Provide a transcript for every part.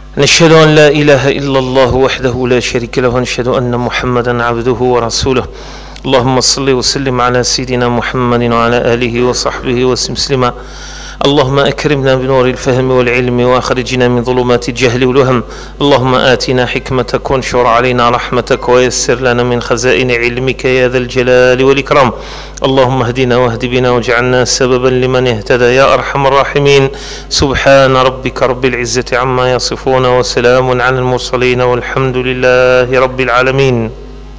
نشهد أن لا إله إلا الله وحده لا شريك له، ونشهد أن محمدا عبده ورسوله. اللهم صل وسلم على سيدنا محمد وعلى آله وصحبه وسلم. اللهم أكرمنا بنور الفهم والعلم، وأخرجنا من ظلمات الجهل والوهم. اللهم آتنا حكمتك، وانشر علينا رحمتك، ويسر لنا من خزائن علمك يا ذا الجلال والإكرام. اللهم اهدنا واهد بنا، واجعلنا سببا لمن اهتدى يا أرحم الراحمين. سبحان ربك رب العزة عما يصفون، وسلام على المرسلين، والحمد لله رب العالمين.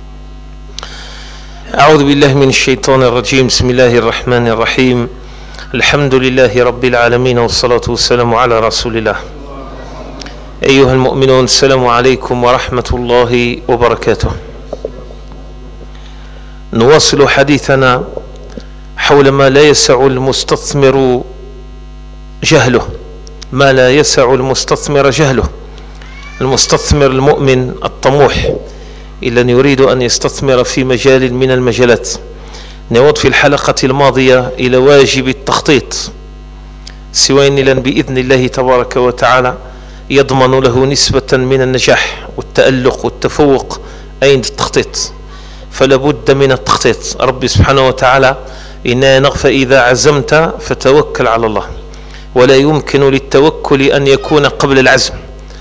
أعوذ بالله من الشيطان الرجيم. بسم الله الرحمن الرحيم. الحمد لله رب العالمين، والصلاة والسلام على رسول الله. أيها المؤمنون، السلام عليكم ورحمة الله وبركاته. نواصل حديثنا حول ما لا يسع المستثمر جهله، ما لا يسع المستثمر جهله. المستثمر المؤمن الطموح إذن يريد أن يستثمر في مجال من المجالات. نعود في الحلقة الماضية إلى واجب التخطيط، سوينلا بإذن الله تبارك وتعالى يضمن له نسبة من النجاح والتألق والتفوق عند التخطيط. فلا بد من التخطيط. ربي سبحانه وتعالى إنا فإذا عزمت فتوكل على الله، ولا يمكن للتوكل أن يكون قبل العزم.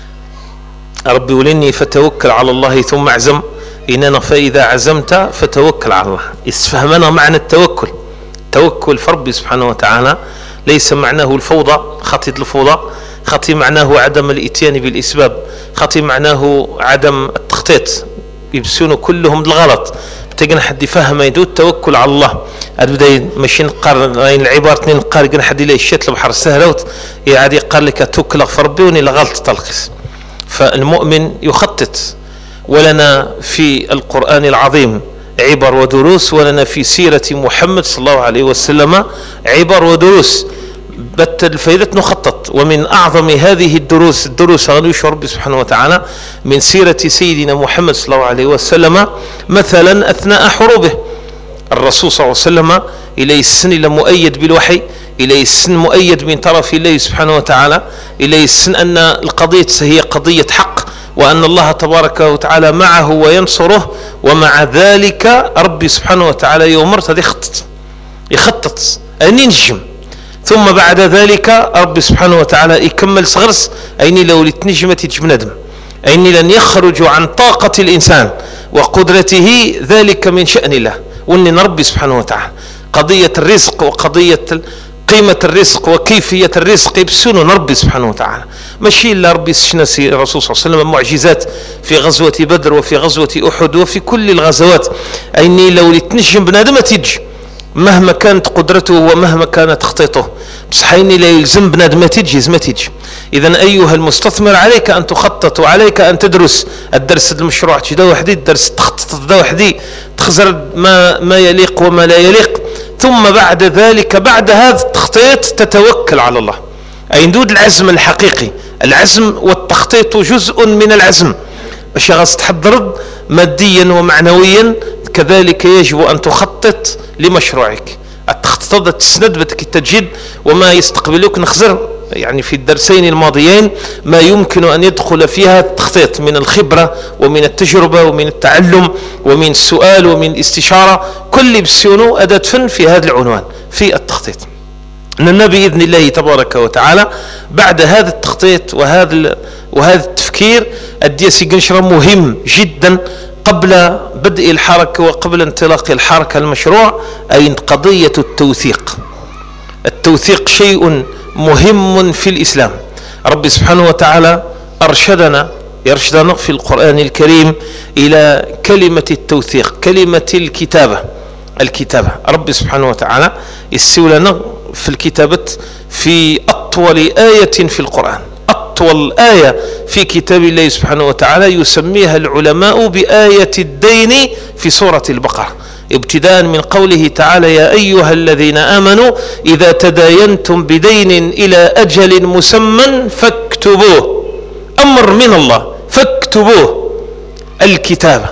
ربي ولني فتوكل على الله ثم اعزم، إننا فإذا عزمت فتوكل على الله. استفهمنا معنى التوكل. توكل فربي سبحانه وتعالى ليس معناه الفوضى، خطيط الفوضى، خطي معناه عدم الاتيان بالإسباب، خطي معناه عدم التخطيط. يبسون كلهم الغلط. بتجينا حد يفهم يدو التوكل على الله. أبدا ماشي نقار العبارة اثنين نقار جنا حد يلاقي الشات البحر سهلوت يعادي قال لك توكل فربي وني الغلط تلقس. فالمؤمن يخطط. ولنا في القرآن العظيم عبر ودروس، ولنا في سيرة محمد صلى الله عليه وسلم عبر ودروس. بتل فائدة نخطط. ومن أعظم هذه الدروس غنوش ربي سبحانه وتعالى من سيرة سيدنا محمد صلى الله عليه وسلم، مثلا أثناء حروبه. الرسول صلى الله عليه وسلم إليه السن إلى مؤيد بالوحي، إليه السن مؤيد من طرف الله سبحانه وتعالى، إليه السن أن القضية هي قضية حق، وأن الله تبارك وتعالى معه وينصره. ومع ذلك ربي سبحانه وتعالى يوم مرتد يخطط أن ينجم. ثم بعد ذلك ربي سبحانه وتعالى يكمل صغرس أين لو لتنجمة تجم ندم، أين لن يخرج عن طاقة الإنسان وقدرته، ذلك من شأن الله. وأن ربي سبحانه وتعالى قضية الرزق وقضية قيمة الرزق وكيفية الرزق يبسون ربي سبحانه وتعالى. ماشي إلا ربي سنسي الرسول صلى الله عليه وسلم معجزات في غزوة بدر وفي غزوة أحد وفي كل الغزوات. أيني لو لتنجم بنادم تيجي مهما كانت قدرته ومهما كانت تخطيطه، بصح أيني لا يلزم بنادم تيجي ما تيجي. إذن أيها المستثمر عليك أن تخطط، وعليك أن تدرس الدرس المشروع تدا وحدي، الدرس التخطيط تدا وحدي، تخزر ما يليق وما لا يليق. ثم بعد ذلك بعد هذا التخطيط تتوكل على الله. أي ندود العزم الحقيقي. العزم والتخطيط جزء من العزم. باش غاس تحضر ماديا ومعنويا، كذلك يجب أن تخطط لمشروعك. التخطيط تسند بدك تجد وما يستقبلوك نخزر يعني في الدرسين الماضيين ما يمكن أن يدخل فيها التخطيط من الخبرة ومن التجربة ومن التعلم ومن السؤال ومن الاستشارة. كل بسيونو أداة فن في هذا العنوان في التخطيط. أننا بإذن الله تبارك وتعالى بعد هذا التخطيط وهذا التفكير الدياسي قنشرة مهم جدا قبل بدء الحركة وقبل انطلاق الحركة المشروع، أي قضية التوثيق. التوثيق شيء مهم في الإسلام. ربي سبحانه وتعالى يرشدنا في القرآن الكريم إلى كلمة التوثيق، كلمة الكتابة. ربي سبحانه وتعالى يسوي لنا في الكتابة في أطول آية في القرآن. أطول آية في كتاب الله سبحانه وتعالى يسميها العلماء بآية الدين في سورة البقرة، ابتداء من قوله تعالى: يا أيها الذين آمنوا إذا تداينتم بدين إلى أجل مسمى فاكتبوه. أمر من الله، فاكتبوه. الكتابة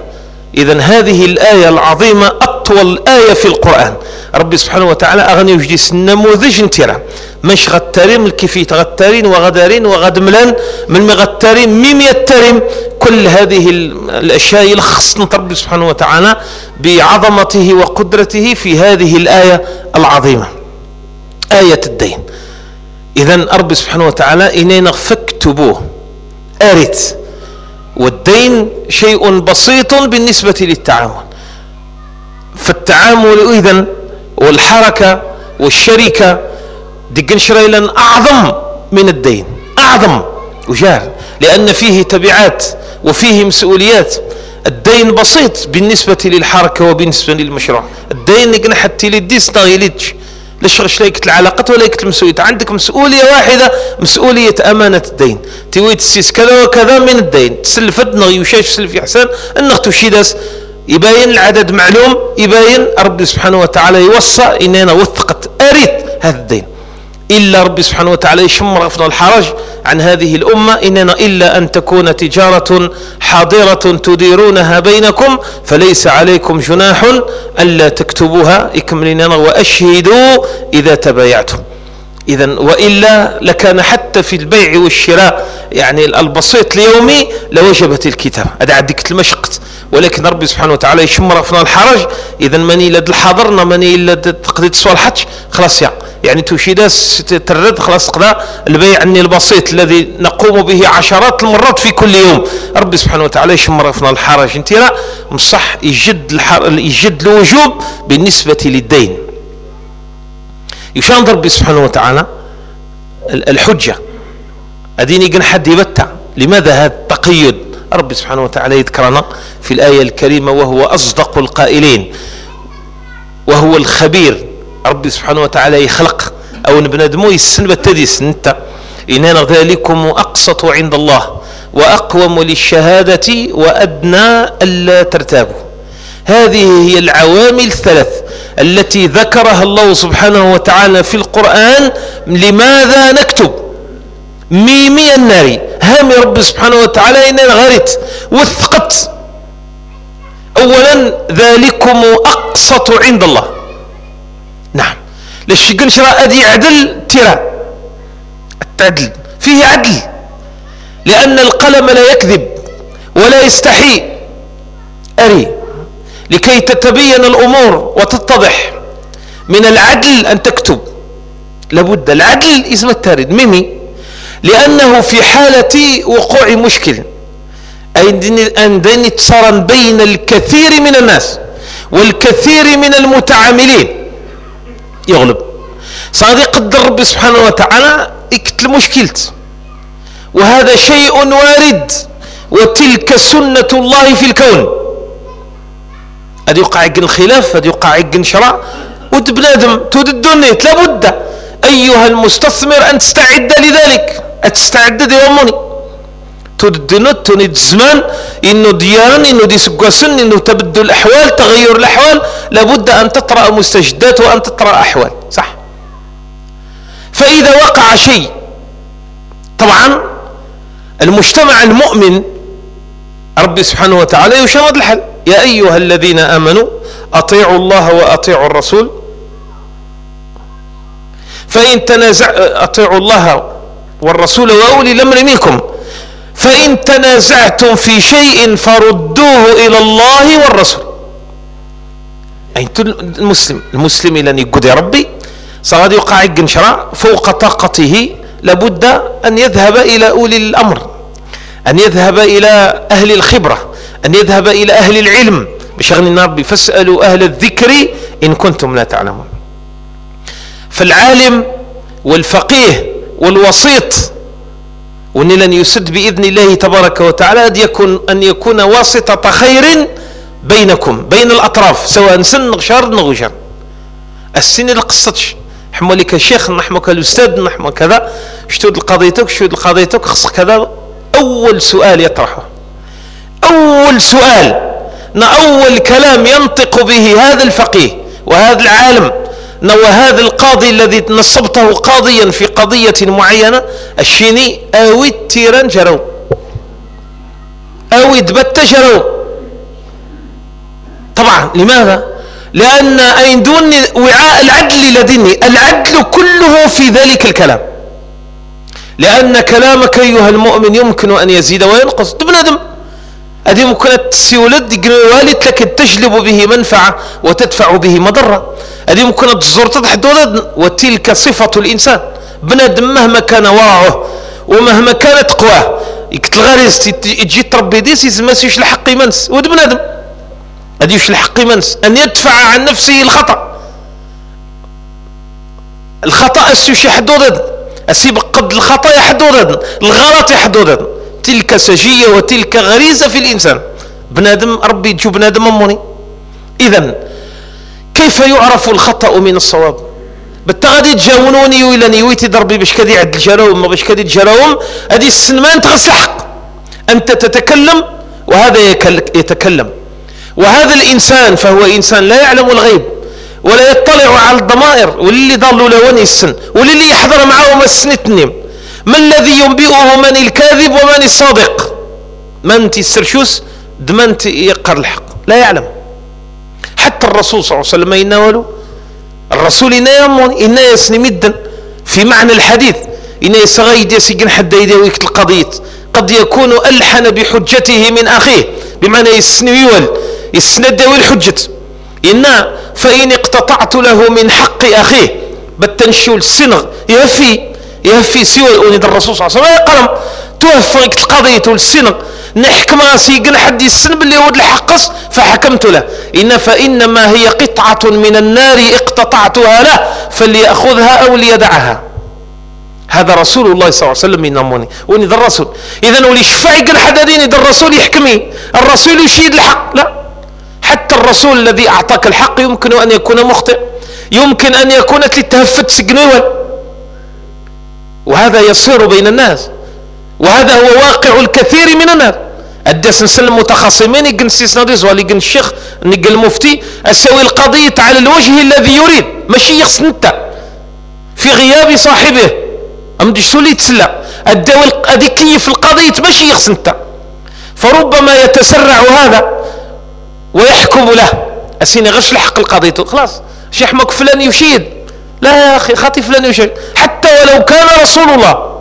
إذن هذه الآية العظيمة أطول آية في القرآن. ربي سبحانه وتعالى أغني وجديس النموذج انترا مش غتارين الكفيت غتارين وغدارين وغدملان من مغتارين ميم يترم. كل هذه الأشياء يلخص ربي سبحانه وتعالى بعظمته وقدرته في هذه الآية العظيمة، آية الدين. إذن ربي سبحانه وتعالى إننا فاكتبوه أرث، والدين شيء بسيط بالنسبة للتعامل. فالتعامل إذن والحركة والشركة دقنشريلا أعظم من الدين، أعظم وجار، لأن فيه تبعات وفيه مسؤوليات. الدين بسيط بالنسبة للحركة وبالنسبة للمشروع. الدين نقنا حتى للديس نغيلتش ليش لايكت العلاقات ولا لايكت المسؤولية. عندك مسؤولية واحدة، مسؤولية أمانة الدين. تيوي تسيس كذا وكذا من الدين، تسلفت نغي وشاش تسلف يحسن أنك تشيدس يبين العدد معلوم، يبين ربي سبحانه وتعالى يوصى إننا وثقت أريد هذا الدين. إلا ربي سبحانه وتعالى يشمر أفضل الحرج عن هذه الأمة، إننا إلا أن تكون تجارة حاضرة تديرونها بينكم فليس عليكم جناح ألا تكتبوها إكملنا وأشهدوا إذا تبايعتم. إذن وإلا لكان حتى في البيع والشراء يعني البسيط اليومي لوجبت الكتابة. هذا عندك المشقت، ولكن ربي سبحانه وتعالى يشمر أفضل الحرج. إذن مني لد الحاضرنا مني لد تقضي تصالحتش خلاص يعني تشيداس ترد خلاص قضاء البيع عني البسيط الذي نقوم به عشرات المرات في كل يوم. ربي سبحانه وتعالى يشمر أفضل الحرج انترا مصح يجد الوجوب بالنسبة للدين. يشان ربي سبحانه وتعالى الحجة أديني قن حد يبتع. لماذا هذا التقيد؟ ربي سبحانه وتعالى يذكرنا في الآية الكريمة وهو أصدق القائلين وهو الخبير. ربي سبحانه وتعالى يخلق أو نبندمو يسنب التديس انت إننا ذلكم أقسط عند الله وأقوم للشهادة وأدنى ألا ترتابوا. هذه هي العوامل الثلاث التي ذكرها الله سبحانه وتعالى في القرآن. لماذا نكتب ميمي الناري هامي ربي سبحانه وتعالى إننا غريت وثقت. أولا ذلكم أقسط عند الله. نعم ليش قنشرا أدي عدل ترى التعدل فيه عدل، لأن القلم لا يكذب ولا يستحي أري لكي تتبين الأمور وتتضح. من العدل أن تكتب، لابد العدل اسم التارد ميمي، لأنه في حالة وقوع مشكل أن تصرا بين الكثير من الناس والكثير من المتعاملين يغلب صادق قدر ربي سبحانه وتعالى يكتل مشكلت، وهذا شيء وارد وتلك سنة الله في الكون. هذا يوقع عقن الخلاف، هذا يوقع عقن شرع وتبنادم توددوني. لابد أيها المستثمر أن تستعد لذلك، أتستعد ديوموني توددنوت تونيد الزمان إنه ديان إنه دي سقاسن إنه تبدل الأحوال تغير الأحوال. لابد أن تطرأ مستجدات وأن تطرأ أحوال صح. فإذا وقع شيء طبعا المجتمع المؤمن ربي سبحانه وتعالى يشمد الحل. يا أيها الذين آمنوا أطيعوا الله وأطيعوا الرسول فإن أطيعوا الله والرسول وأولي الأمر منكم فإن تنازعتم في شيء فردوه إلى الله والرسول. أي المسلم لن يقول يا ربي صاد يقع شرع فوق طاقته. لابد أن يذهب إلى أولي الأمر، أن يذهب إلى أهل الخبرة، أن يذهب إلى أهل العلم بشغل ربي فاسألوا أهل الذكر إن كنتم لا تعلمون. فالعالم والفقيه والوسيط وأن لن يسد بإذن الله تبارك وتعالى أن يكون واسطة خير بينكم بين الأطراف سواء سن غشار نغشر السن القصتش حمولك الشيخ نحمك الأستاذ نحمك كذا شتود القضيتك خص كذا. أول سؤال يطرحه، أول سؤال أول كلام ينطق به هذا الفقيه وهذا العالم وهذا القاضي الذي نصبته قاضيا في قضية معينة الشيني أوي التيران جروا أوي دبت جروا طبعا لماذا؟ لأن أين دون وعاء العدل لديني، العدل كله في ذلك الكلام، لأن كلامك أيها المؤمن يمكن أن يزيد وينقص. بنادم هذه ممكن تسيولد والد لك تجلب به منفعة وتدفع به مضرة، هذه ممكن تزور تحدود، وتلك صفة الإنسان. بنادم مهما كان ورعه ومهما كانت قواه يقتل غريز تجي تربي ديس ما سيش الحق يمنس، ود بنادم هذه يش الحق يمنس أن يدفع عن نفسه الخطأ السيش حدود أسيب قد الخطأ يحدود، الغلط يحدود، تلك سجية وتلك غريزة في الإنسان. بنادم ربي تجو بنادم أموني. إذن كيف يعرف الخطأ من الصواب؟ بالتغادي تجاونوني ويلاني ويتي ضربي باش كدي عد الجراوم باش كدي تجراوم، هذه السنمان تغسل الحق. أنت تتكلم وهذا يتكلم، وهذا الإنسان فهو إنسان لا يعلم الغيب ولا يطلع على الضمائر، واللي ضلوا لوني السن واللي يحضر معه السن التنم. ما الذي ينبئه من الكاذب ومن الصادق؟ من تسرشوس دمنت يقر الحق لا يعلم. حتى الرسول صلى الله عليه وسلم يناولوا الرسول إنا يسني مدا في معنى الحديث، إنا يسغيد يسجن حد يديويك القضية، قد يكون ألحن بحجته من أخيه، بمعنى يسنويول يسندوي الحجة. إنا فإن اقتطعت له من حق أخيه بالتنشول السنغ يهفي سوى أولد الرسول صلى الله عليه وسلم قلم توفق القضية والسنغ نحكم سيقن حد السن باللي يود الحقص فحكمت له. فإنما هي قطعة من النار اقتطعتها له فليأخذها أو ليدعها. هذا رسول الله صلى الله عليه وسلم ينموني وني الرسول. إذن ولي شفع يقن حد ديني در الرسول يحكمي، الرسول يشيد الحق؟ لا، حتى الرسول الذي أعطاك الحق يمكن أن يكون مخطئ، يمكن أن يكون تلتهفت سجنوال، وهذا يصير بين الناس، وهذا هو واقع الكثير من الناس. الدس نسلم متخاصمين يقن سيسناديز ولا يقن الشيخ نقل المفتي أسوي القضية على الوجه الذي يريد، ماشي يخص انت في غياب صاحبه أمدش سولي تسلى الدول أدي كيف القضية ماشي يخص انت، فربما يتسرع هذا ويحكم له أسيني غش لحق القضية خلاص شيحمك فلان يشيد، لا يا أخي خاطي فلان يشيد حتى ولو كان رسول الله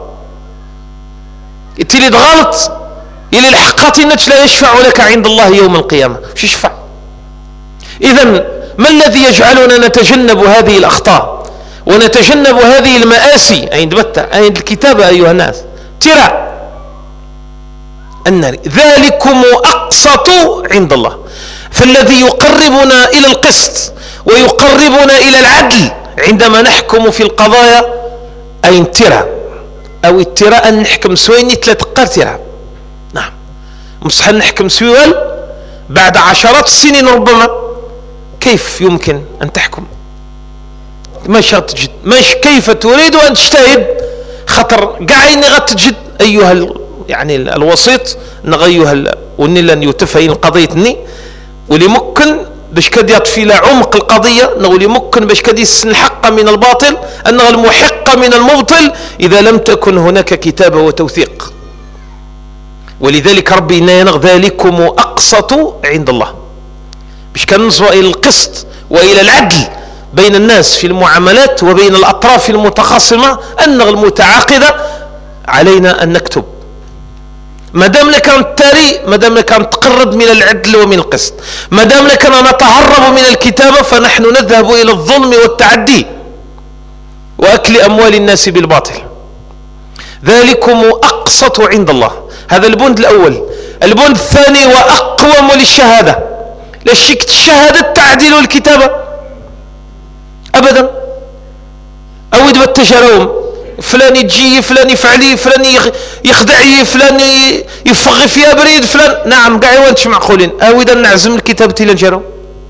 يتلي غلط إلى الحقات النتش لا يشفع لك عند الله يوم القيامة، مش يشفع. إذن ما الذي يجعلنا نتجنب هذه الأخطاء ونتجنب هذه المآسي عند الكتابة أيها الناس؟ ترى النار ذلكم أقسط عند الله. فالذي يقربنا إلى القسط ويقربنا إلى العدل عندما نحكم في القضايا أي ترى أو التراء أن نحكم سويني ثلاث ترى. نعم مصح نحكم سويل بعد عشرات السنين ربما، كيف يمكن أن تحكم؟ ما شرط تجد ماش كيف تريد أن تجتهد خطر قاعين غتجد أيها يعني الوسيط نغيها وني لن يتفين قضيتني ولي ممكن باش كد يطفي لعمق القضية، ولي ممكن باش كد يسن الحق من الباطل أن المحق من المبطل إذا لم تكن هناك كتابة وتوثيق. ولذلك ربي ينغ ذلكم أقسط عند الله باش كان نصبوا إلى القسط وإلى العدل بين الناس في المعاملات وبين الأطراف المتخاصمة أن المتعاقدة علينا أن نكتب ما دام لك أن تاري، ما دام لك أن تقرب من العدل ومن القسط، ما دام لك أن نتهرب من الكتابة فنحن نذهب إلى الظلم والتعدي وأكل أموال الناس بالباطل. ذلكم أقسط عند الله، هذا البند الأول. البند الثاني وأقوم للشهادة، لا شك الشهادة تعديل الكتابة أبدا. أو يدبت تجارهم فلان يجي فلان يفعلي فلان يخدعي فلان يفغي فيها بريد فلان، نعم قاعي وانتش معقولين. أو إذا نعزم الكتاب تيلا جارو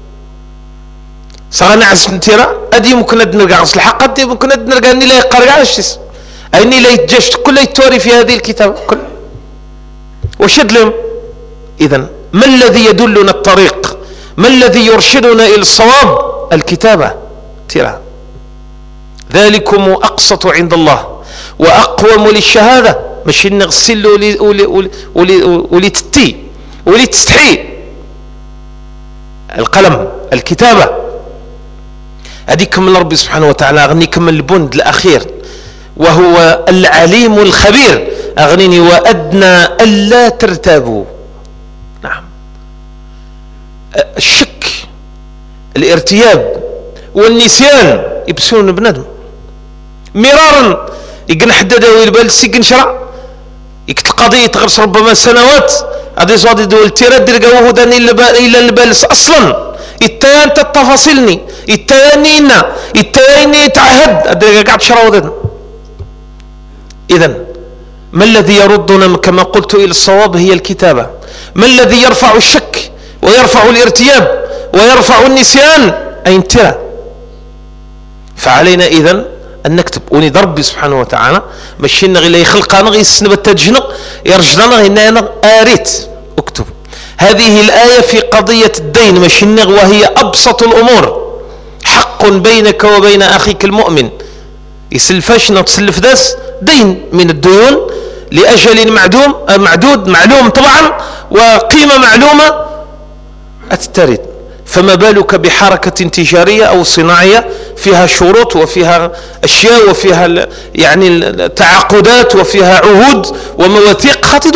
صار نعزم تيرا أدي ممكن نرجع غسل الحق، أدي ممكن نرجع أني لا يقرع أشتس أني لا يتجشت كل يتوري في هذه الكتاب كل وشد لهم. إذن ما الذي يدلنا الطريق؟ ما الذي يرشدنا إلى الصواب؟ الكتابة تيرا. ذلكم أقسط عند الله وأقوم للشهادة، مش نغسل ولتتي ولتستحي. القلم، الكتابة. هذه كمل ربي سبحانه وتعالى، أغني كمل البند الأخير وهو العليم الخبير، أغنيني وأدنى ألا ترتابوا. نعم، الشك، الارتياب والنسيان يبسون بنادم مرارا، يقن حدده ويلبال سيقن شرع يكتل قضية تغرس ربما سنوات هذه صادي دول تيرد لقوه داني إلا البالس أصلا التيان تتفاصلني التيانينا التياني تعهد أدري قاعد شراودنا. إذن ما الذي يردنا كما قلت إلى الصواب؟ هي الكتابة. ما الذي يرفع الشك ويرفع الارتياب ويرفع النسيان؟ أين ترى؟ فعلينا إذن أن نكتب. وني ربي سبحانه وتعالى مشينا غير يخلقنا غير السنبة تجنق يرجلنا غير أنا آريت اكتب. هذه الآية في قضية الدين مشينا وهي أبسط الأمور. حق بينك وبين أخيك المؤمن، يسلفاش نتسلف داس دين من الديون لأجل معدود معلوم طبعا وقيمة معلومة أتترد. فما بالك بحركة تجارية أو صناعية فيها شروط وفيها أشياء وفيها يعني تعاقدات وفيها عهود ومواثيق خاتي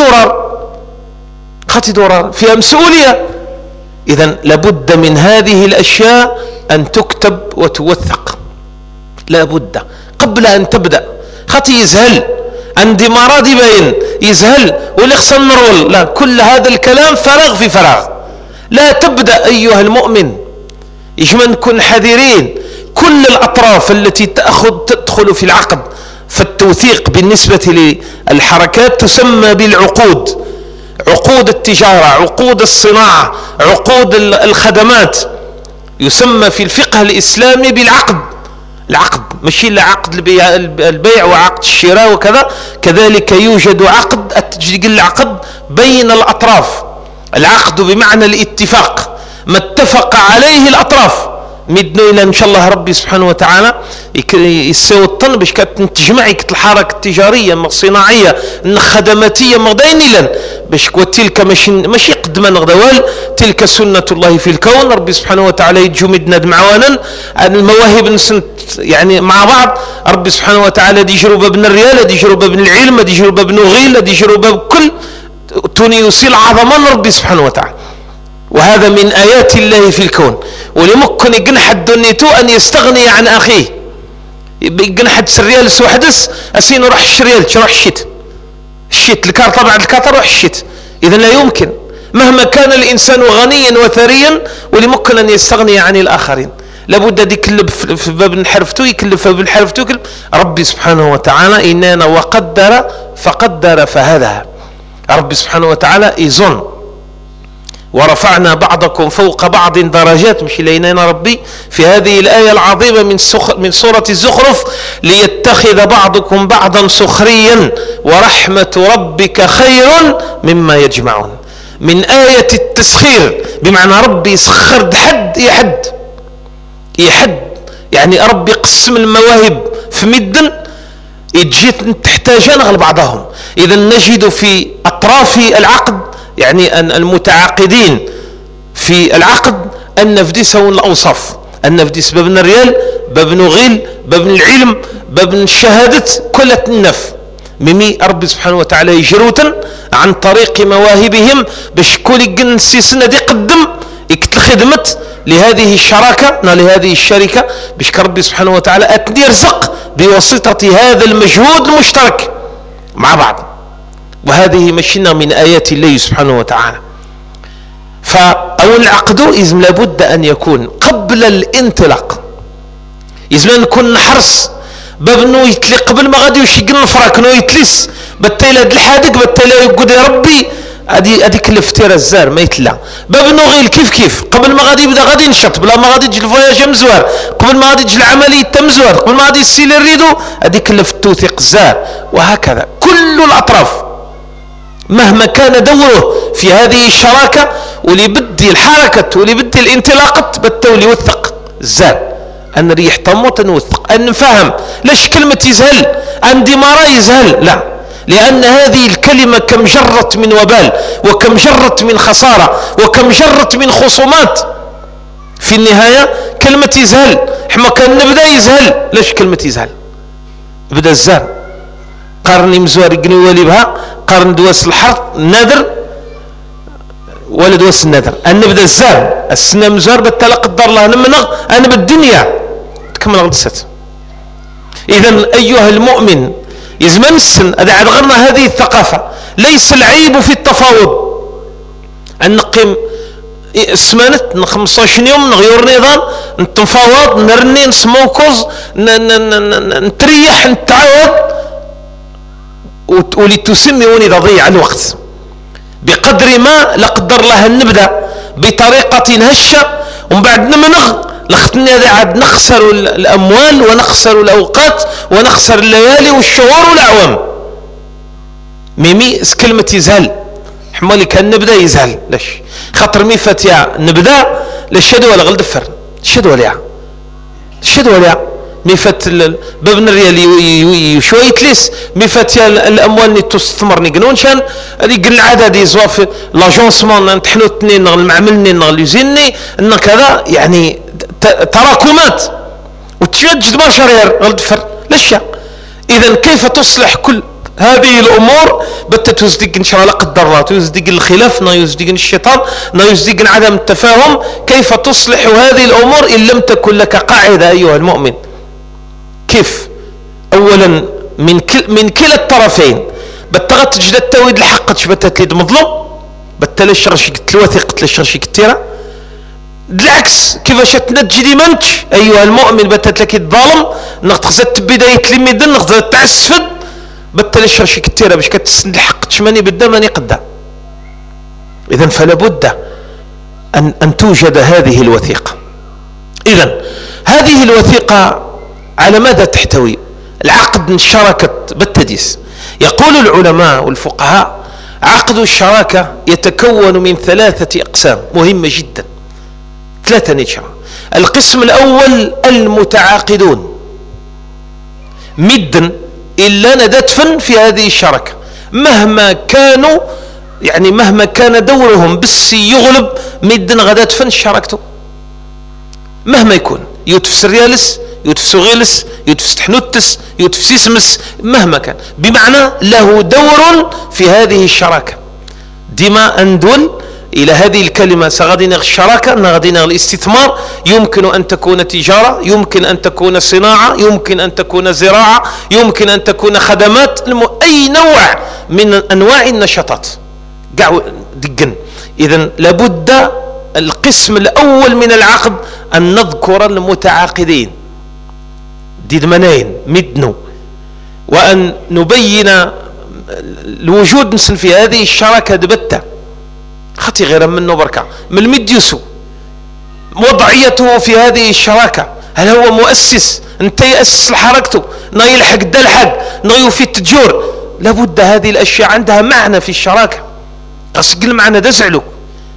دورار فيها مسؤولية. إذن لابد من هذه الأشياء أن تكتب وتوثق، لابد قبل أن تبدأ. خاتي يزهل عندي مرض باين يزهل واللي خصنا نرول، لا، كل هذا الكلام فراغ في فراغ. لا تبدأ أيها المؤمن، يجب أن نكون حذرين. كل الأطراف التي تدخل في العقد فالتوثيق بالنسبة للحركات تسمى بالعقود، عقود التجارة، عقود الصناعة، عقود الخدمات، يسمى في الفقه الإسلامي بالعقد. العقد ماشي العقد البيع وعقد الشراء وكذا، كذلك يوجد عقد العقد بين الأطراف. العقد بمعنى الاتفاق، ما اتفق عليه الأطراف. مدنو إلى إن شاء الله ربي سبحانه وتعالى يسوي الطن باش تجمع الحركة التجارية الصناعية الخدماتية مغدين لن باش تلك ماشي قدما نغدوال، تلك سنة الله في الكون. ربي سبحانه وتعالى يجمدنا معوانا المواهب يعني مع بعض. ربي سبحانه وتعالى دي جربة بن الريال، دي جربة بن العلم، دي جربة بن غيل، دي جربة بكل توني يصيل عظما ربي سبحانه وتعالى. وهذا من آيات الله في الكون. ولمكن يقنح الدنيتو أن يستغني عن أخيه، يقنح السريال سوحدس أسين روح الشريال تروح الشيت الكار طبعا الكاتر روح الشيت. إذن لا يمكن مهما كان الإنسان غنيا وثريا ولمكن أن يستغني عن الآخرين. لابد أن يكلب في باب نحرفتو، يكلب في باب نحرفتو. ربي سبحانه وتعالى إننا وقدر فقدر فهدى. ربي سبحانه وتعالى يظن ورفعنا بعضكم فوق بعض درجات، مش لينا ربي في هذه الآية العظيمة من سورة الزخرف، ليتخذ بعضكم بعضا سخريا ورحمة ربك خير مما يجمعون. من آية التسخير بمعنى ربي يسخر يحد يعني ربي يقسم المواهب في مدن يجيت تحتاجان غل بعضهم. إذا نجد في أطراف العقد يعني أن المتعاقدين في العقد أن نفدسه الأوصاف، أن نفدس بابن الريال، بابن غيل، بابن العلم، بابن الشهادة، كل النف ممي ربي سبحانه وتعالى يجروتا عن طريق مواهبهم باش كل السيسنة دي قدم يكتل خدمة لهذه الشراكة لهذه الشركة باش ربي سبحانه وتعالى أتني رزق بواسطة هذا المجهود المشترك مع بعض. وهذه مشينا من آيات الله سبحانه وتعالى. فأول العقد إذن لابد أن يكون قبل الانطلاق، إذن نكون نحرص بابنو يتلي قبل ما غادي يشيقن الفراك نو يتلس بالتالي هاد الحادق بالتالي يقول يا ربي هذه كلفتي الزار ما يتلا. بابنو غير كيف قبل ما غادي يبدا غادي ينشط بلا ما غادي يجي الفواياج مزوار، قبل ما غادي يجي العملية تمزوار، قبل ما غادي يسيل الريدو هذه كلفت توثيق الزار. وهكذا كل الأطراف مهما كان دوره في هذه الشراكة واللي بدي الحركة واللي بدي الانطلاقة بالتولي يوثق الزال أن ريح طموت نوثق أن نفهم. ليش كلمة يزهل عندي مرة يزهل؟ لا، لأن هذه الكلمة كم جرت من وبال وكم جرت من خسارة وكم جرت من خصومات في النهاية كلمة يزهل، حما كان نبدا يزهل. لاش كلمة يزهل؟ بدا الزار قارني مزوار يقني والي بها، قارن دواس الحرث النادر ولا دواس النادر، أن نبدا الزار السنة مزوار بالتالي قدر الله نمنغ أنا بالدنيا تكمل غدست. إذا أيها المؤمن يزمن السن أذا غرنا هذه الثقافة. ليس العيب في التفاوض، أن نقيم السمانت 15 يوم نغير نظام نتفاوض نرني نسموكوز نتريح نتعاود ولتسموني تضيع الوقت. بقدر ما لقدر الله نبدا بطريقة هشة ومن بعد نمنغ لختني هذا عاد نخسر الأموال ونخسر الأوقات ونخسر الليالي والشهور والأعوام. ميمي كلمة يزهل حمالي كان نبدا يزهل. لاش خاطر مي فاتيا نبدا للشدو ولا غلدفر الشدو ولا الشدو ولا مي فات باب الريال شويه تليس مي فاتيا الاموال اللي تستثمرني قنون شان اللي قل العدد يزوا في لاجونسمون نتحنو اثنين المعملني لوزيني ان كذا يعني تراكمات وتشجد بشر غلدفر للشا. اذا كيف تصلح كل هذه الامور بتتوزدق ان شاء الله لا قدر الله توزدق الخلاف نا يزدق الشيطان نا يزدق عدم التفاهم. كيف تصلح هذه الامور ان لم تكن لك قاعده ايها المؤمن؟ كيف؟ اولا من كلا الطرفين بتغت تجد التوحيد الحق تشبتت لي مظلوم بتلاش رشي قلت الوثيقه تلاش رشي كثيره. بالعكس كيفاش تنجدي منك ايها المؤمن بتتلك الظالم نقصت بدايه لميدن نقصت تعسفد بتلاش رشي كثيره باش كتسند الحق تشماني بدا ماني قدا. اذا فلا بد ان توجد هذه الوثيقه. اذا هذه الوثيقه على ماذا تحتوي؟ العقد الشراكه بالتديس. يقول العلماء والفقهاء عقد الشراكه يتكون من 3 اقسام مهمه جدا. 3 نيتشر. القسم الاول المتعاقدون مدا إلا ندتفن في هذه الشركة مهما كانوا يعني مهما كان دورهم بس يغلب مدن غدتفن شركته مهما يكون يوتفس الريالس يوتفس غيلس يوتفس تحنوتس يوتفس يسمس مهما كان بمعنى له دور في هذه الشراكة. ديما أندول إلى هذه الكلمة سغدنا الشراكة نغدنا الاستثمار. يمكن أن تكون تجارة، يمكن أن تكون صناعة، يمكن أن تكون زراعة، يمكن أن تكون خدمات، أي نوع من أنواع النشاطات دقن. إذن لابد القسم الأول من العقد أن نذكر المتعاقدين ديدمنين مدنو وأن نبين الوجود نسن في هذه الشراكة دبتة خطي غير منه بركة من المديوسو وضعيته في هذه الشراكة. هل هو مؤسس انت يأسس لحركته نا يلحق دلحق نا يفيد تجور؟ لابد هذه الأشياء عندها معنى في الشراكة أسقل معنى دزعله.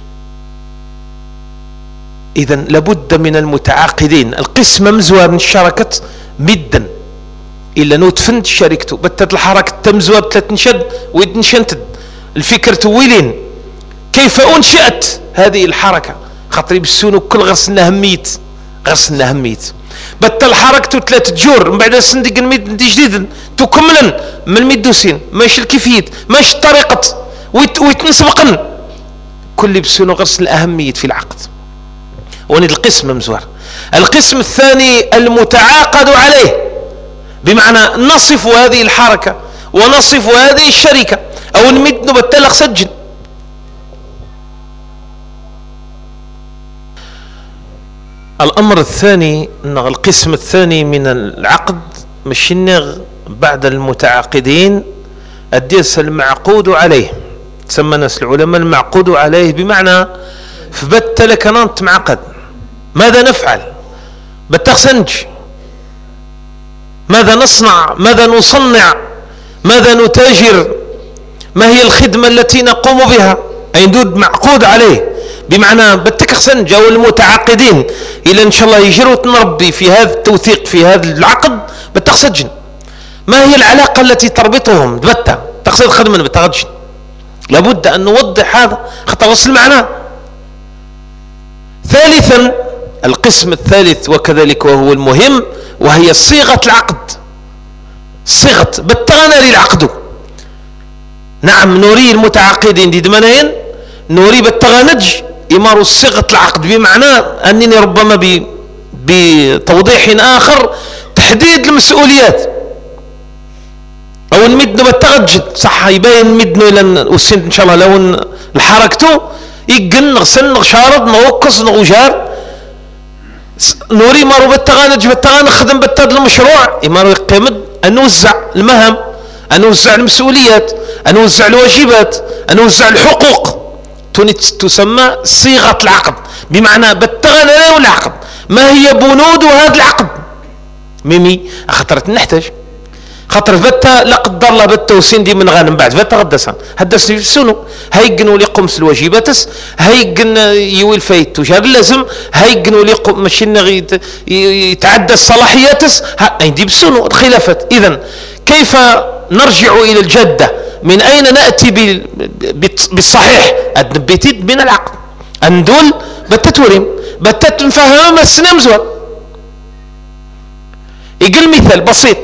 إذا لابد من المتعاقدين. القسم مزوار من الشراكة مدا إلا نوتفند شركته بتت الحركة تمزوار 3 نشد ويدنشنتد الفكر تويلين كيف أنشأت هذه الحركة خاطري بالسونو كل غرسنا هميت بطل حركته 3 جور من بعد صندق الميد جديد تكملا من الميدوسين ماشي الكيفية ماشي الطريقة ويتنسبقن كل بسونو غرس الأهمية في العقد. ونيد القسم مزوار. القسم الثاني المتعاقد عليه بمعنى نصف هذه الحركة ونصف هذه الشركة أو نمد نبتلق سجن. الأمر الثاني القسم الثاني من العقد مش النغ بعد المتعاقدين الديس المعقود عليه تسمى ناس العلماء المعقود عليه بمعنى فبت لك نانت معقد ماذا نفعل بتخسنج ماذا نصنع ماذا نصنع ماذا نتاجر ما هي الخدمة التي نقوم بها أي دود معقود عليه بمعنى بتكخسن جو المتعاقدين إلى إن شاء الله يجروا نربي في هذا التوثيق في هذا العقد بتخسجن ما هي العلاقة التي تربطهم بتا تقصد خدمة بتغجن. لابد أن نوضح هذا خطر وصل معناه. ثالثا القسم الثالث وكذلك وهو المهم، وهي صيغة العقد. صيغة بالتغنى العقد. نعم نوري المتعاقدين دي دمنين نوري بالتغنج يماروا صيغة العقد، بمعنى أنني ربما بتوضيح آخر تحديد المسؤوليات، أو نمدنو بالتغجد صح يبين نمدنو إلى والسن إن شاء الله لو الحركته يقن نغسل نغشارض نوقص نغجار نوري مارو بالتغانج نخدم بالتاد المشروع يمارو يقيمد أن نوزع المهام، أن نوزع المسؤوليات، أن نوزع الواجبات، أن نوزع الحقوق. تسمى صيغة العقد، بمعنى بالتغنى والعقد. ما هي بنود هذا العقد؟ ميمي خطرت نحتاج خاطر فتا لا قدر الله بتا وسندي من غانم بعد فتا غدسان هدسني في السنو هيقنوا لي قمص الواجباتس هيقن يويل فايت تجار لازم هيقنوا لي ماشي يتعدى الصلاحياتس عندي بالسنو الخلافات. اذا كيف نرجع الى الجاده؟ من اين ناتي بالصحيح؟ ادنبيتيد من العقد اندول بتتورم بتت نفهم السنه مزوال. يقل مثال بسيط،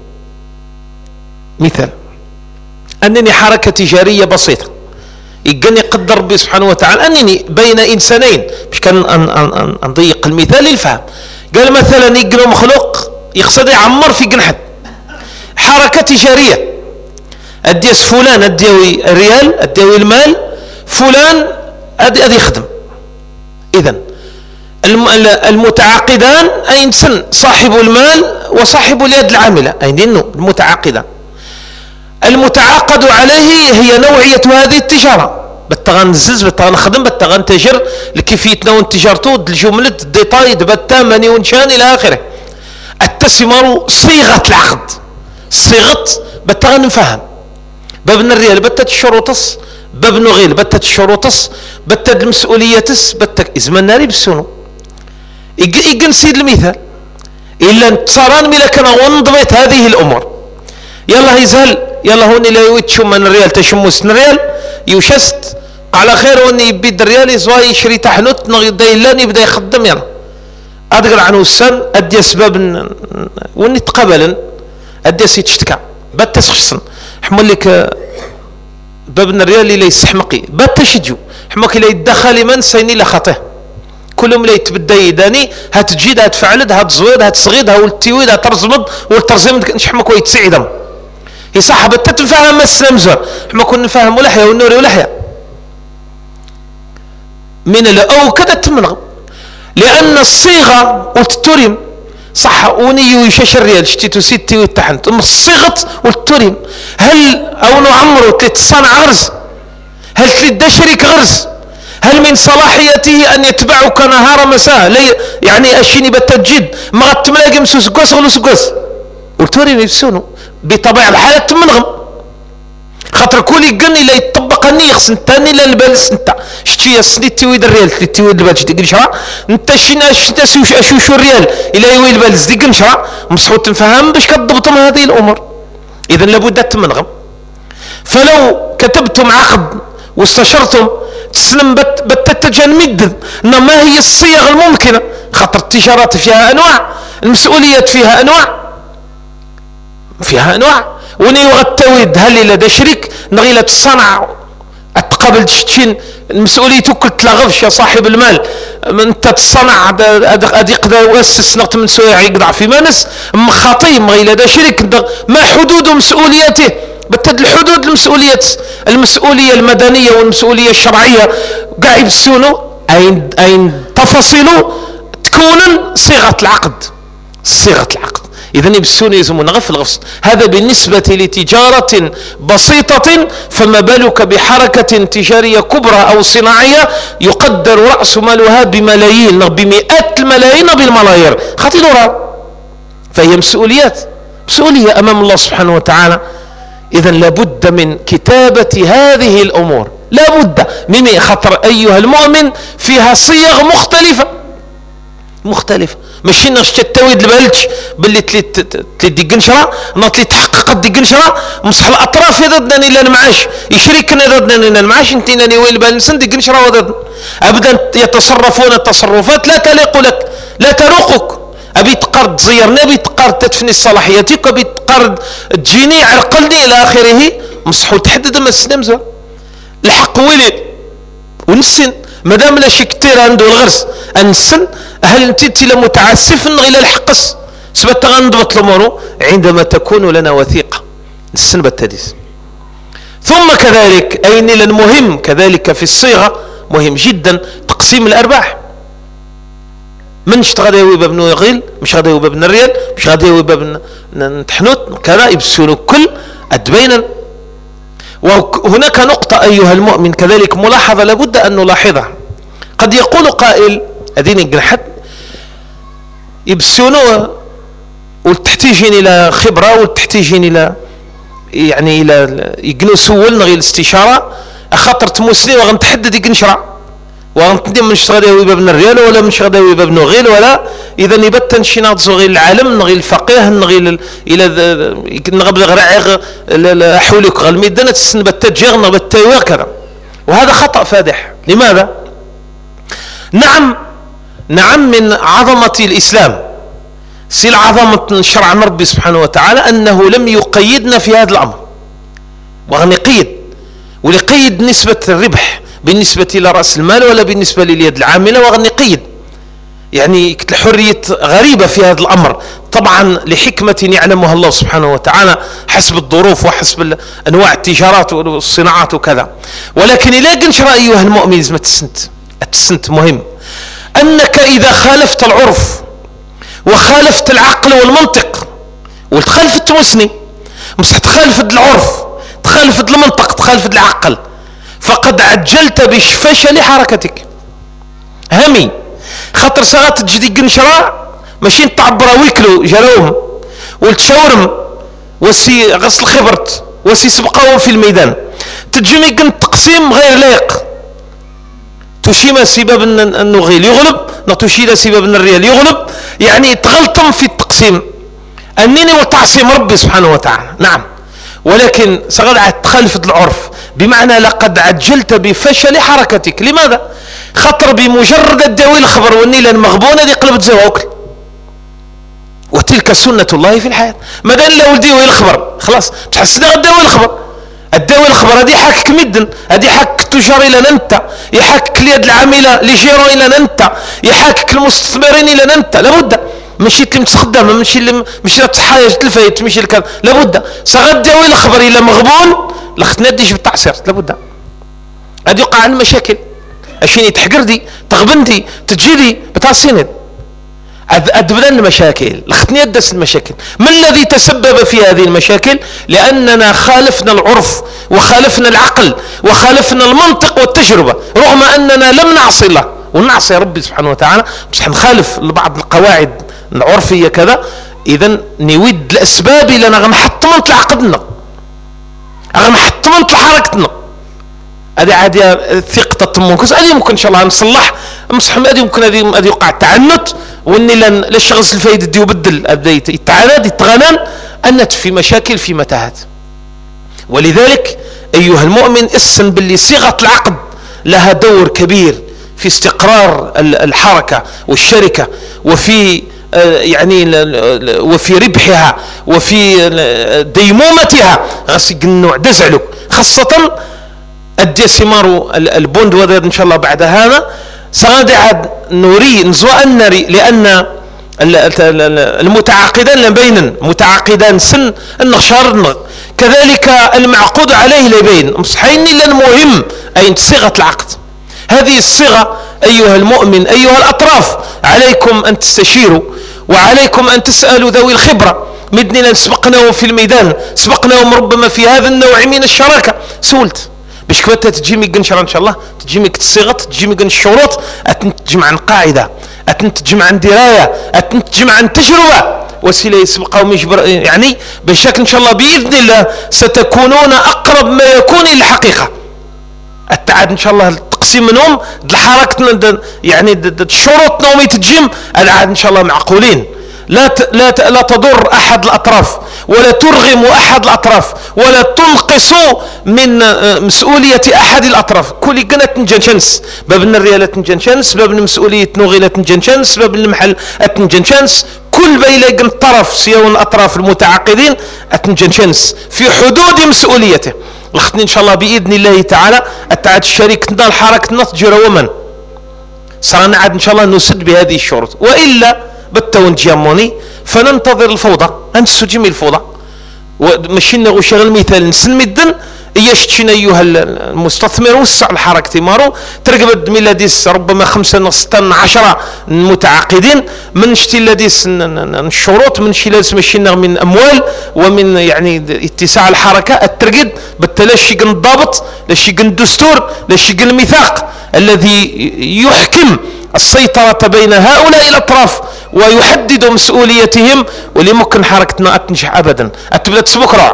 مثال أنني حركة تجارية بسيطة يقني قدر ربي سبحانه وتعالى أنني بين إنسانين مش كان نضيق المثال للفهم. قال مثلا يقنوا مخلوق يقصد يعمر في جنحد حركة تجارية أديس فلان أديوي الريال أديوي المال فلان أدي يخدم. إذن المتعاقدان أي إنسان صاحب المال وصاحب اليد العاملة أي إنه المتعاقدان. المتعاقد عليه هي نوعية هذه التجارة بالتغان نزز بالتغان نخدم بالتغان تجر لكيفيتنا وانتجارتو الجملة الديتاي دبتا ماني ونشان إلى آخره. التسمر صيغة العقد صيغة بالتغان نفهم بابن الريال بتت الشروطس بابن غيل بتت الشروطس بتت المسؤولياتس بتت إزمان ناري بالسنو يقن سيد المثال إلا تصاران ملا كان ونضبط هذه الأمور. يلا يزهل يلا هوني لا يوتشم من الريال تشمس الريال يوشست على خير وني يبيد الريال يزوى يشري تحنوت نغديلان يبدا يخدم يلا أدقل عنه السن أدي أسباب وني تقبلا أدي سيتشتكى باتس خصن حمل لك باب الريال اللي يسحمقي باتشجو حمك اللي يدخل من سيني لخطه كلهم اللي يتبدا يداني هتجيد هتفعلد هتزويد هتصغيد هتولتيويد هترزمد والترزمد نشحمك ويتسعدم هي صح بتتفهم السلمزر ما كنا نفهم ولحية والنوري ولحية من او كذا تمنغ لان الصيغة والتورم صح وني ويشاش الريال شتيتو سيتي ويتحنت الصيغة والتورم هل او نعمرو تتصنع غرز هل تلد شريك غرز هل من صلاحيته ان يتبعك نهار مساء يعني اشيني بتجد ما تملاقي مسوس قوس غلوس قوس والتورم يبسونو بطبيعة الحال تمنغم خاطر كولي قني لا يطبق اني يخصن تاني لا البالس انت شتي سني تيويد الريال تيويد البالس دي قنشرا انت شنا اشوشو الريال الى يويد البالس دي قنشرا مصحو تنفهم باش كتضبطوا هذه الامور. اذا لابد تمنغم. فلو كتبتم عقد واستشرتم تسلم بتتجن مدد ما هي الصيغ الممكنة خاطر التجارات فيها انواع المسؤوليات فيها انواع وني التويد هل لدى شريك نغيلة الصنع اتقابل تشتين المسؤولية كل تلغفش يا صاحب المال انت تصنع اديق ذا واسس نقط من سويع يقضع في مانس مخاطي مغيلة دا شريك ما حدود مسؤولياته بتد الحدود المسؤولية المدنية والمسؤولية الشرعية قاعد السونو اين تفاصيله تكون صيغة العقد. إذن يبسوني يزمون غفل هذا بالنسبة لتجارة بسيطة فما بالك بحركة تجارية كبرى أو صناعية يقدر رأس مالها بملايين بمئات الملايين بالملايير خطيرة. فهي مسؤولية أمام الله سبحانه وتعالى. إذن لابد من كتابة هذه الأمور لابد مما خطر أيها المؤمن فيها صيغ مختلفة ماشي نغش التاويد البالتش باللي تلي قنشره نوط لي تحققت دي قنشره مصح الاطراف يضدنا الى المعاش يشركنا يضدنا الى المعاش انت انني وين بالنسن دي قنشره وضد ابدا يتصرفون تصرفات لا تليق لك لا تروقك. ابي تقرد تزيرني، ابي تقرد تدفني صلاحياتك، ابي تقرد تجيني عرقلني الى اخره. مصحو تحدد ما السلام الحق ولي ونسن مادام لا شي كثير عنده الغرس النسن هل انت لا متعسف الى الحقس سبت غنضبط الامور عندما تكون لنا وثيقه السن بالتديس. ثم كذلك اين المهم كذلك في الصيغه مهم جدا تقسيم الارباح. منش غادي يوي باب نغيل، مش غادي يوي باب الريال، مش غادي يوي باب نتحنوت كذا يبسون كل ادبينا. وهناك نقطة أيها المؤمن كذلك ملاحظة لابد أن نلاحظها. قد يقول قائل أديني قنحت يبسونوا والتحتيجين إلى خبرة والتحتيجين إلى يعني إلى يقنوا سولنا غير الاستشارة أخاطر تموسني وغنتحدد يقنشرع وغنتندم مش غادي يوي باب الريال ولا مش غادي يوي باب نغيل ولا إذا نبتن شي ناضزو غير العالم نغير الفقيه نغير إلى نغبل غرعيغ حولك غالميدان تسنبت تجيغ نغبت تايوير كذا. وهذا خطأ فادح. لماذا؟ نعم من عظمة الإسلام سيل عظمة شرع ربي سبحانه وتعالى أنه لم يقيدنا في هذا الأمر وغنقيد ولقيد نسبة الربح بالنسبة إلى رأس المال ولا بالنسبة لليد العاملة وغنقيد يعني حرية غريبة في هذا الأمر طبعا لحكمة يعلمها الله سبحانه وتعالى حسب الظروف وحسب أنواع التجارات والصناعات وكذا. ولكن إلا قنشر أيها المؤمن لازم التسنت مهم أنك إذا خالفت العرف وخالفت العقل والمنطق وتخالف التوسني مش تخالف العرف تخالف المنطق تخالف العقل فقد عجلت بفشل حركتك. همي خاطر ساعات تجدي قنشرة ماشي تعبر ويكلو جراوهم والتشاورم وسي غسل خبرت وسي سبقاهم في الميدان تجمي قن تقسيم غير لائق تشيما سباب النغيل يغلب نتوشيلا سباب الريال يغلب يعني تغلطم في التقسيم أنني والتعصيم ربي سبحانه وتعالى. نعم ولكن سغد تخالف العرف بمعنى لقد عجلت بفشل حركتك. لماذا؟ خطر بمجرد الداوي الخبر والنيلة المغبونة دي قلبت زواكل وتلك سنة الله في الحياة. ماذا لو الداوي الخبر خلاص تحسنا الداوي الخبر الداوي الخبر هذه حاك مدن هذه حاك التجار الى ننت يحاكك اليد العامله لجيرو الى ننت يحاكك المستثمرين الى ننت لابد ماشي اللي متخدم ماشي اللي ماشي تصحايا تلفايت ماشي الكلام لابد صغد داوي الخبر الى مغبون لختنا ديش بالتعصير لابد هذه يقع عن مشاكل عشان تحقردي تغبندي تجيدي بتعصيند أدبنا المشاكل لختني يدس المشاكل. ما الذي تسبب في هذه المشاكل؟ لأننا خالفنا العرف وخالفنا العقل وخالفنا المنطق والتجربة رغم أننا لم نعصي الله ونعصي ربي سبحانه وتعالى بس نخالف بعض القواعد العرفية كذا. إذن نود الأسباب اللي أنا غنحطمنت لعقدنا غنحطمنت لحركتنا هذه عادي ثقة التموكس هذه ممكن إن شاء الله نصلح مصح هذه ممكن هذه يوقع التعنت واني للشخص الفايدة دي يبدل التعاند التغنان انت في مشاكل في متاهات. ولذلك ايها المؤمن اسن باللي صيغة العقد لها دور كبير في استقرار الحركة والشركة وفي يعني وفي ربحها وفي ديمومتها غسق النوع دزعلك خاصة الديسيمار البوند وذا ان شاء الله بعد هذا سغادع نوري نزوى النري لأن المتعاقدان بين متعاقدان سن النشار كذلك المعقود عليه لبين مصحين للمهم أي صيغة العقد. هذه الصيغة أيها المؤمن أيها الأطراف عليكم أن تستشيروا وعليكم أن تسألوا ذوي الخبرة مدننا سبقناهم في الميدان سبقناهم ربما في هذا النوع من الشراكة سولت باش كفات تجيمي قنشر ان شاء الله تجيمي تصيغت تجيمي قن الشروط اتنتجمع عن قاعده اتنتجمع عن درايه اتنتجمع عن تجربه وسيله يسبقوا مجبر يعني بشكل ان شاء الله باذن الله ستكونون اقرب ما يكون الى الحقيقه. التعاد ان شاء الله تقسيم منهم حركتنا يعني الشروط نوم يتجم العاد ان شاء الله معقولين. لا تضر احد الاطراف ولا ترغم احد الاطراف ولا تنقص من مسؤوليه احد الاطراف. كل قناه تنجنشنس باب الرياله تنجنشنس باب المسؤوليه نوغيله تنجنشنس باب المحل تنجنشنس كل بيلاقي الطرف سيون الاطراف المتعاقدين تنجنشنس في حدود مسؤوليته. لختني ان شاء الله باذن الله تعالى اتعاد شريكتنا الحركه تجرى ومن صرنا عاد ان شاء الله نسد بهذه الشروط، والا بالتون جاموني فننتظر الفوضى. انسو جميل الفوضى ماشي نغوشي غير المثال نسنمدن يشتشن ايها المستثمر وسع الحركه مارو ترقبد ميلاديس ربما 5 6 10 متعاقدين من شتي لاديس الشروط من شي لازم ماشي من اموال ومن يعني اتساع الحركه الترقد بالتلاشي الضابط لاشي الدستور لاشي الميثاق الذي يحكم السيطرة بين هؤلاء الأطراف ويحدد مسؤوليتهم، واللي ممكن حركتنا تنجح أبدا أتبدأ بكرة.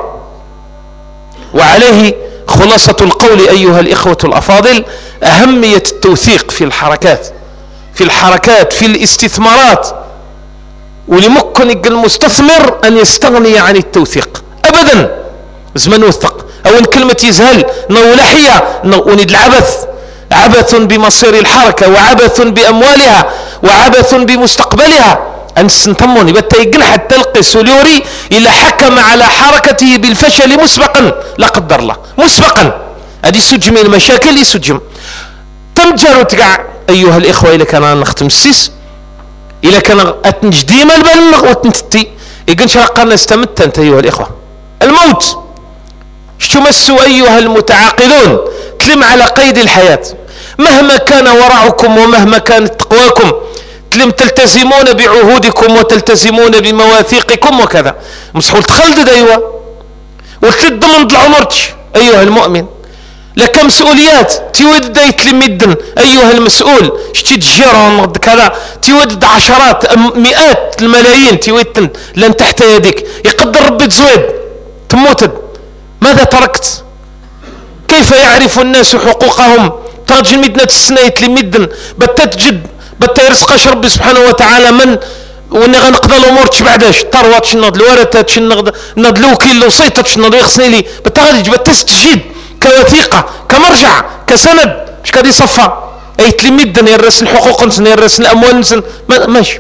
وعليه خلاصة القول أيها الإخوة الأفاضل أهمية التوثيق في الحركات في الاستثمارات، واللي ممكن المستثمر أن يستغني عن التوثيق أبدا. زمن وثق أو إن كلمة يزهل نولحية ونيد العبث، عبث بمصير الحركة وعبث بأموالها وعبث بمستقبلها. أنسنتموني بتيقن حتى تلقي سوليوري إلا حكم على حركته بالفشل مسبقا لا قدر الله مسبقا. هذه سجم المشاكل يسجم تمجر وتقع أيها الإخوة. إلا كان نختم السيس إلا كان أتنجديم البلغ وتنتتي يقن شرقنا استمت أنت أيها الإخوة. الموت شتمسوا أيها المتعاقلون تلم على قيد الحياة مهما كان ورعكم ومهما كانت تقواكم تلم تلتزمون بعهودكم وتلتزمون بمواثيقكم وكذا مسحول تخلد أيوة وتلد ضمن العمرتش أيها المؤمن لك مسؤوليات تود يتلم يدن أيها المسؤول شتي تجيرون كذا تود عشرات مئات الملايين تود لن تحت يدك يقدر ربي تزويد تموتد ماذا تركت؟ كيف يعرف الناس حقوقهم؟ ترجل مدنة السنة يتلم مدن بتتجد يرزقش ربي سبحانه وتعالى من وني غنقضى الامور بعداش طروات شنض الورثات شنض الوكيل لو سيطت شنض يخصني لي بتغلج بتستجيب كوثيقه كمرجع كسند مش كادي يصفى اي تلم مدن يرسل حقوق نسن يرسل اموال نسن ماشي.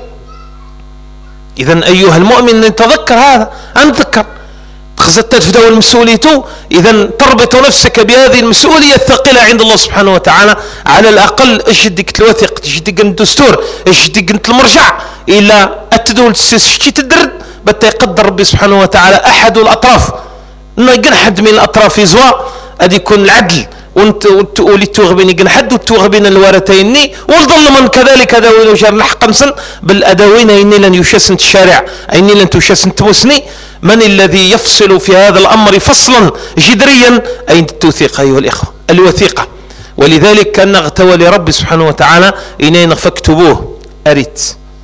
اذا ايها المؤمن نتذكر هذا نتذكر خزت تفدوا المسؤوليته. إذا تربط نفسك بهذه المسؤولية الثقيلة عند الله سبحانه وتعالى على الأقل اجدك الوثيق اجدك الدستور اجدك المرجع إلى التدول شتي تدرد بتا يقدر ربي سبحانه وتعالى أحد الأطراف نقن حد من الأطراف يزوى أدي يكون العدل ولي توغبين يقن حد وتوغبين الورثين والظل من كذلك ذوين وجار لحق نسن بالأدوين إني لن يشسن الشارع إني لن تشسن تمسني. من الذي يفصل في هذا الأمر فصلا جذريا؟ أين التوثيق أيها الإخوة الوثيقة. ولذلك كان نغتوى لرب سبحانه وتعالى إنين فاكتبوه أريت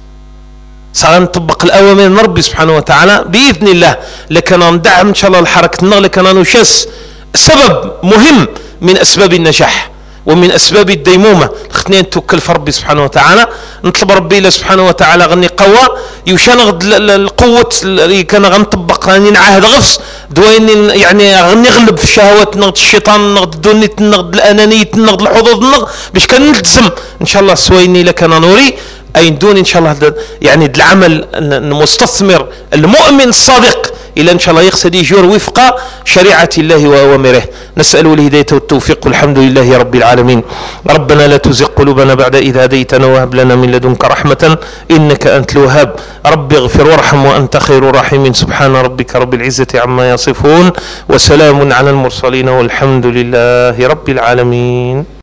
سنطبق الأوامر من رب سبحانه وتعالى بإذن الله. لكن ندعم إن شاء الله الحركة لكن نشس سبب مهم من أسباب النجاح ومن أسباب الديمومة. الاثنين توكل في ربي سبحانه وتعالى نطلب ربي الله سبحانه وتعالى غني قوة يشنغد القوة اللي كان غنطبق غني نعاهد غفص دوين يعني غني غلب في الشهوات نغد الشيطان نغد الدنيا نغد الأنانية نغد الحظوظ باش كان نلتزم إن شاء الله سويني لكن نوري أي دون إن شاء الله يعني العمل المستثمر المؤمن الصادق إلى إن شاء الله يقصد يجور وفق شريعة الله وأوامره. نسأل الهداية والتوفيق والحمد لله رب العالمين. ربنا لا تزغ قلوبنا بعد إذ هديتنا وهب لنا من لدنك رحمة إنك أنت الوهاب. رب اغفر وارحم وأنت خير الراحمين. سبحان ربك رب العزة عما يصفون وسلام على المرسلين والحمد لله رب العالمين.